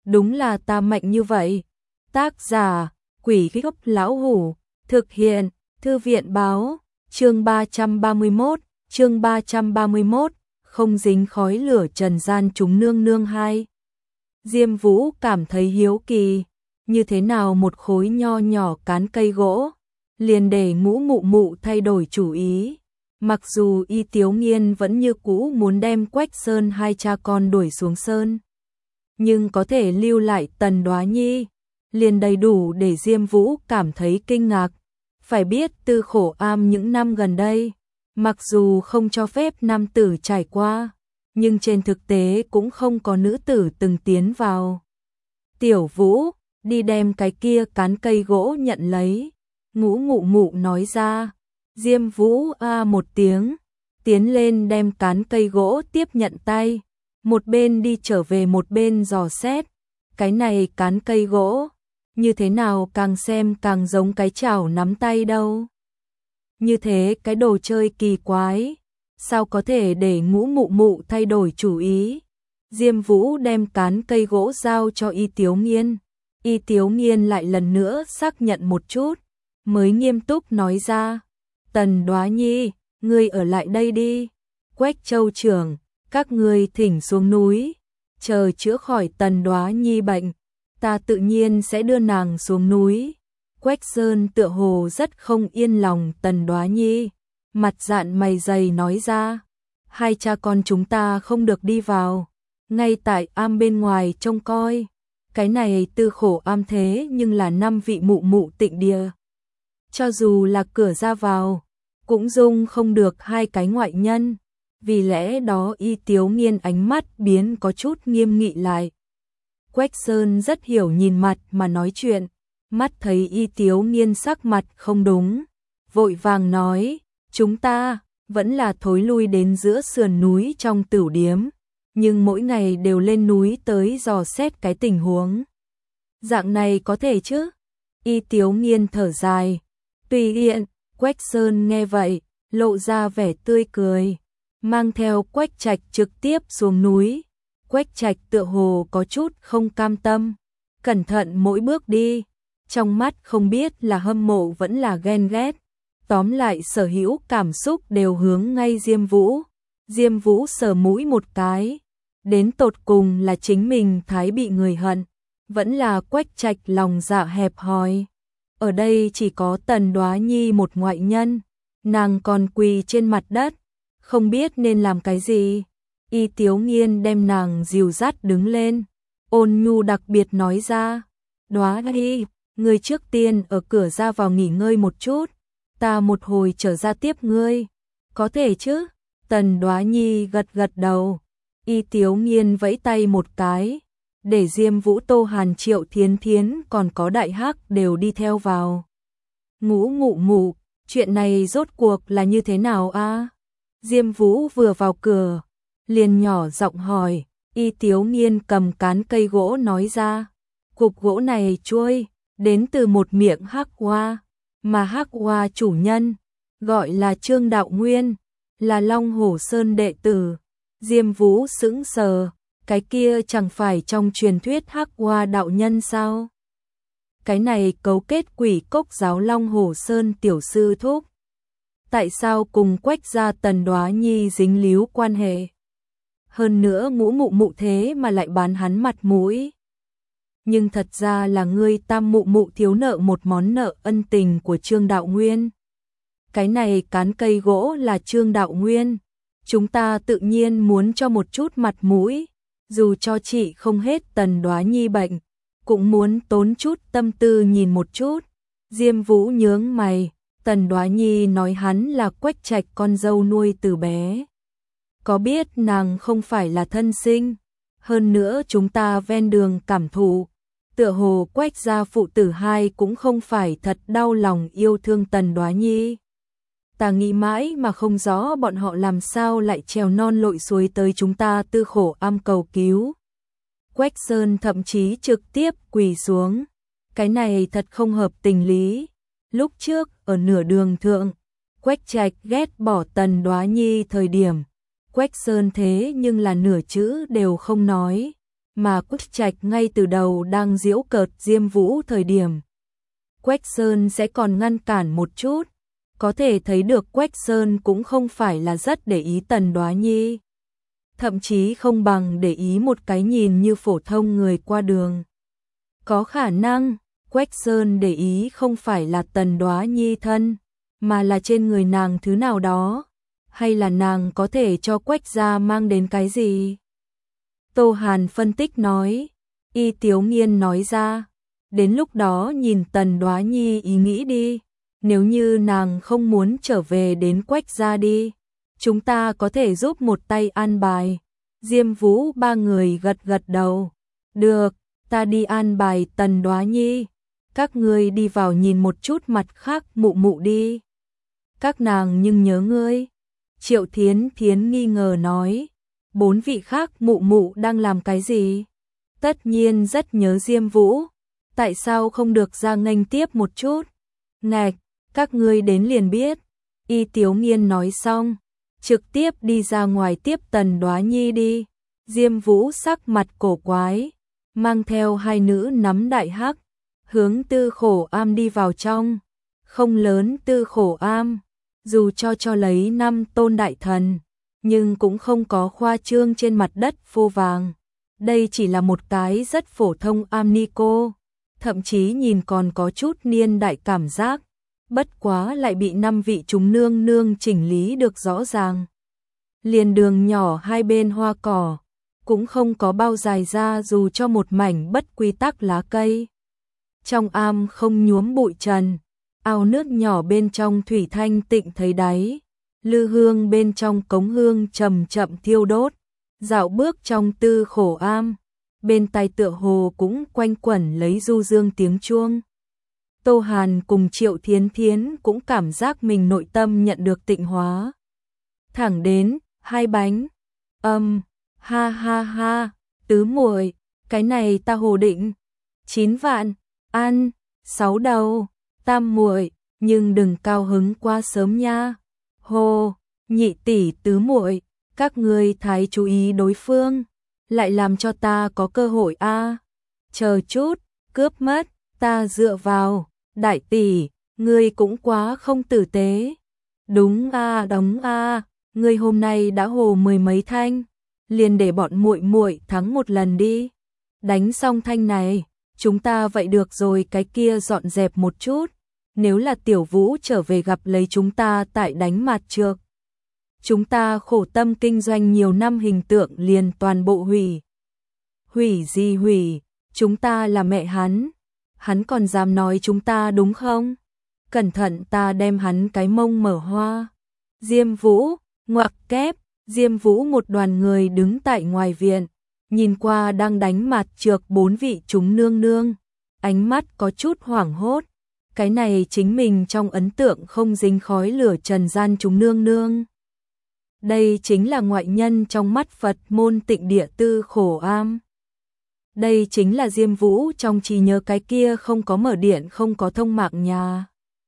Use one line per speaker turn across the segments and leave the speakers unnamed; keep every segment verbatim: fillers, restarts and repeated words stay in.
đúng là ta mạnh như vậy. Tác giả, Quỷ Gốc Lão Hủ, thực hiện, Thư viện báo, chương ba trăm ba mươi mốt, chương ba trăm ba mươi mốt, không dính khói lửa trần gian chúng nương nương hai. Diêm Vũ cảm thấy hiếu kỳ, như thế nào một khối nho nhỏ cán cây gỗ, liền để Ngũ Mụ Mụ thay đổi chủ ý. Mặc dù Y Tiếu Nghiên vẫn như cũ muốn đem Quách Sơn hai cha con đuổi xuống sơn, nhưng có thể lưu lại Tần Đoá Nhi, liền đầy đủ để Diêm Vũ cảm thấy kinh ngạc. Phải biết Tư Khổ Am những năm gần đây, mặc dù không cho phép nam tử trải qua, nhưng trên thực tế cũng không có nữ tử từng tiến vào. Tiểu Vũ, đi đem cái kia cán cây gỗ nhận lấy, Ngũ Mụ Mụ nói ra. Diêm Vũ a một tiếng, tiến lên đem cán cây gỗ tiếp nhận tay, một bên đi trở về một bên dò xét. Cái này cán cây gỗ, như thế nào càng xem càng giống cái chảo nắm tay đâu. Như thế cái đồ chơi kỳ quái, sao có thể để Ngũ Mụ Mụ thay đổi chủ ý. Diêm Vũ đem cán cây gỗ giao cho Y Tiếu Nghiên. Y Tiếu Nghiên lại lần nữa xác nhận một chút, mới nghiêm túc nói ra. Tần Đoá Nhi, ngươi ở lại đây đi. Quách Châu trưởng, các ngươi thỉnh xuống núi, chờ chữa khỏi Tần Đoá Nhi bệnh, ta tự nhiên sẽ đưa nàng xuống núi. Quách Sơn tựa hồ rất không yên lòng Tần Đoá Nhi, mặt dạn mày dày nói ra, hai cha con chúng ta không được đi vào, ngay tại am bên ngoài trông coi. Cái này Tư Khổ Am thế nhưng là năm vị mụ mụ tịnh địa, cho dù là cửa ra vào cũng dung không được hai cái ngoại nhân. Vì lẽ đó Y Tiếu Nghiên ánh mắt biến có chút nghiêm nghị lại. Quách Sơn rất hiểu nhìn mặt mà nói chuyện, mắt thấy Y Tiếu Nghiên sắc mặt không đúng, vội vàng nói, chúng ta vẫn là thối lui đến giữa sườn núi trong tửu điếm, nhưng mỗi ngày đều lên núi tới dò xét cái tình huống. Dạng này có thể chứ? Y Tiếu Nghiên thở dài, tùy tiện. Quách Sơn nghe vậy, lộ ra vẻ tươi cười, mang theo Quách Trạch trực tiếp xuống núi. Quách Trạch tựa hồ có chút không cam tâm, cẩn thận mỗi bước đi, trong mắt không biết là hâm mộ vẫn là ghen ghét. Tóm lại sở hữu cảm xúc đều hướng ngay Diêm Vũ. Diêm Vũ sờ mũi một cái, đến tột cùng là chính mình thái bị người hận, vẫn là Quách Trạch lòng dạ hẹp hòi. Ở đây chỉ có Tần Đoá Nhi một ngoại nhân, nàng còn quỳ trên mặt đất, không biết nên làm cái gì. Y Tiếu Nghiên đem nàng dìu dắt đứng lên, ôn nhu đặc biệt nói ra, Đoá Nhi, ngươi trước tiên ở cửa ra vào nghỉ ngơi một chút, ta một hồi trở ra tiếp ngươi, có thể chứ? Tần Đoá Nhi gật gật đầu. Y Tiếu Nghiên vẫy tay một cái, để Diêm Vũ, Tô Hàn, Triệu Thiến Thiến còn có Đại Hắc đều đi theo vào. Ngũ Mụ Mụ, chuyện này rốt cuộc là như thế nào a? Diêm Vũ vừa vào cửa, liền nhỏ giọng hỏi. Y Tiếu Nghiên cầm cán cây gỗ nói ra, cục gỗ này trôi đến từ một miệng hắc hoa, mà hắc hoa chủ nhân gọi là Trương Đạo Nguyên, là Long Hổ Sơn đệ tử. Diêm Vũ sững sờ, cái kia chẳng phải trong truyền thuyết hắc hoa đạo nhân sao? Cái này cấu kết Quỷ Cốc giáo Long Hổ Sơn tiểu sư thúc, tại sao cùng Quách gia Tần Đoá Nhi dính líu quan hệ? Hơn nữa Ngũ Mụ Mụ thế mà lại bán hắn mặt mũi. Nhưng thật ra là ngươi Tam Mụ Mụ thiếu nợ một món nợ ân tình của Trương Đạo Nguyên. Cái này cán cây gỗ là Trương Đạo Nguyên, chúng ta tự nhiên muốn cho một chút mặt mũi, dù cho chị không hết Tần Đoá Nhi bệnh, cũng muốn tốn chút tâm tư nhìn một chút. Diêm Vũ nhướng mày, Tần Đoá Nhi nói hắn là Quách Trạch con dâu nuôi từ bé. Có biết nàng không phải là thân sinh, hơn nữa chúng ta ven đường cảm thụ, tựa hồ Quách gia phụ tử hai cũng không phải thật đau lòng yêu thương Tần Đoá Nhi. Ta nghĩ mãi mà không rõ bọn họ làm sao lại trèo non lội suối tới chúng ta Tư Khổ Am cầu cứu. Quách Sơn thậm chí trực tiếp quỳ xuống, cái này thật không hợp tình lý. Lúc trước ở nửa đường thượng, Quách Trạch ghét bỏ Tần Đoá Nhi thời điểm, Quách Sơn thế nhưng là nửa chữ đều không nói, mà Quách Trạch ngay từ đầu đang giễu cợt Diêm Vũ thời điểm. Quách Sơn sẽ còn ngăn cản một chút, có thể thấy được Quách Sơn cũng không phải là rất để ý Tần Đoá Nhi. Thậm chí không bằng để ý một cái nhìn như phổ thông người qua đường. Có khả năng, Quách Sơn để ý không phải là Tần Đoá Nhi thân, mà là trên người nàng thứ nào đó, hay là nàng có thể cho Quách gia mang đến cái gì. Tô Hàn phân tích nói, Y Tiếu Nghiên nói ra, đến lúc đó nhìn Tần Đoá Nhi ý nghĩ đi, nếu như nàng không muốn trở về đến Quách gia đi, chúng ta có thể giúp một tay an bài. Diêm Vũ ba người gật gật đầu, được, ta đi an bài Tần Đoá Nhi, các ngươi đi vào nhìn một chút mặt khác mụ mụ đi. Các nàng nhưng nhớ ngươi. Triệu Thiến Thiến nghi ngờ nói, bốn vị khác mụ mụ đang làm cái gì? Tất nhiên rất nhớ Diêm Vũ, tại sao không được ra nghênh tiếp một chút? Ngạch, các ngươi đến liền biết. Y Tiếu Nghiên nói xong, trực tiếp đi ra ngoài tiếp Tần Đoá Nhi đi. Diêm Vũ sắc mặt cổ quái, mang theo hai nữ nắm đại hắc, hướng Tư Khổ Am đi vào trong. Không lớn Tư Khổ Am, dù cho cho lấy năm tôn đại thần, nhưng cũng không có khoa trương trên mặt đất phô vàng. Đây chỉ là một cái rất phổ thông am ni cô, thậm chí nhìn còn có chút niên đại cảm giác, bất quá lại bị năm vị chúng nương nương chỉnh lý được rõ ràng. Liền đường nhỏ hai bên hoa cỏ, cũng không có bao dài ra dù cho một mảnh bất quy tắc lá cây. Trong am không nhuốm bụi trần, ao nước nhỏ bên trong thủy thanh tịnh thấy đáy, lư hương bên trong cống hương chậm chậm thiêu đốt, dạo bước trong Tư Khổ Am, bên tai tựa hồ cũng quanh quẩn lấy du dương tiếng chuông. Tô Hàn cùng Triệu Thiến Thiến cũng cảm giác mình nội tâm nhận được tịnh hóa. Thẳng đến, hai bánh, âm, ha ha ha, tứ muội, cái này ta hồ định, chín vạn, ăn, sáu đầu, tam muội, nhưng đừng cao hứng quá sớm nha. Hồ, nhị tỷ tứ muội, các ngươi thái chú ý đối phương, lại làm cho ta có cơ hội a. À. Chờ chút, cướp mất, ta dựa vào, đại tỷ, ngươi cũng quá không tử tế. Đúng a, à, đóng a, à, ngươi hôm nay đã hồ mười mấy thanh, liền để bọn muội muội thắng một lần đi. Đánh xong thanh này, chúng ta vậy được rồi, cái kia dọn dẹp một chút. Nếu là Tiểu Vũ trở về gặp lấy chúng ta tại đánh mặt trược, chúng ta khổ tâm kinh doanh nhiều năm hình tượng liền toàn bộ hủy. Hủy gì hủy, chúng ta là mẹ hắn, hắn còn dám nói chúng ta đúng không? Cẩn thận ta đem hắn cái mông mở hoa. Diêm Vũ, ngoặc kép, Diêm Vũ một đoàn người đứng tại ngoài viện, nhìn qua đang đánh mặt trược bốn vị chúng nương nương, ánh mắt có chút hoảng hốt. Cái này chính mình trong ấn tượng không dính khói lửa trần gian chúng nương nương. Đây chính là ngoại nhân trong mắt Phật môn tịnh địa Tư Khổ Am. Đây chính là Diêm Vũ trong trí nhớ cái kia không có mở điện không có thông mạng nhà.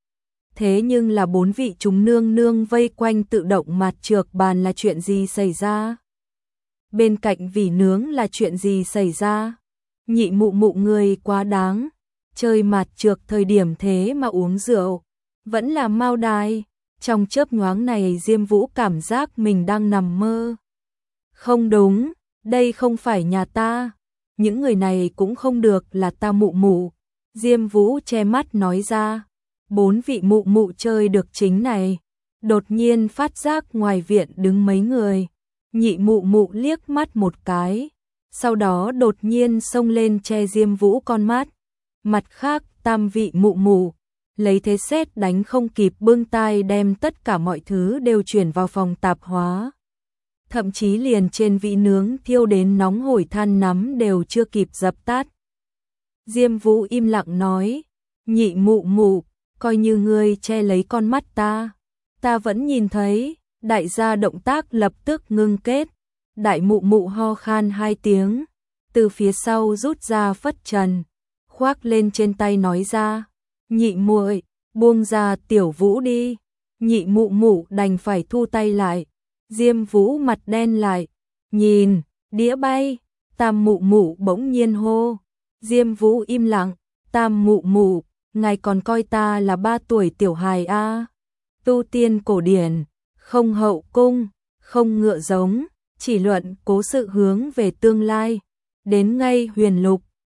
Thế nhưng là bốn vị chúng nương nương vây quanh tự động mặt trược bàn là chuyện gì xảy ra? Bên cạnh vỉ nướng là chuyện gì xảy ra? Nhị mụ mụ người quá đáng. Chơi mặt trược thời điểm thế mà uống rượu, vẫn là mao đài. Trong chớp nhoáng này Diêm Vũ cảm giác mình đang nằm mơ. Không đúng, đây không phải nhà ta, những người này cũng không được là ta mụ mụ. Diêm Vũ che mắt nói ra, bốn vị mụ mụ chơi được chính này. Đột nhiên phát giác ngoài viện đứng mấy người, nhị mụ mụ liếc mắt một cái, sau đó đột nhiên xông lên che Diêm Vũ con mắt. Mặt khác tam vị mụ mụ lấy thế sét đánh không kịp bưng tay đem tất cả mọi thứ đều chuyển vào phòng tạp hóa. Thậm chí liền trên vị nướng thiêu đến nóng hổi than nắm đều chưa kịp dập tắt. Diêm Vũ im lặng nói, nhị mụ mụ, coi như ngươi che lấy con mắt ta, ta vẫn nhìn thấy. Đại gia động tác lập tức ngưng kết, đại mụ mụ ho khan hai tiếng, từ phía sau rút ra phất trần, khoác lên trên tay nói ra, nhị muội, buông ra Tiểu Vũ đi. Nhị mụ mụ đành phải thu tay lại. Diêm Vũ mặt đen lại, nhìn, đĩa bay, Tam mụ mụ bỗng nhiên hô. Diêm Vũ im lặng, Tam mụ mụ, ngài còn coi ta là ba tuổi tiểu hài a? À? Tu tiên cổ điển, không hậu cung, không ngựa giống, chỉ luận cố sự hướng về tương lai. Đến ngay huyền lục,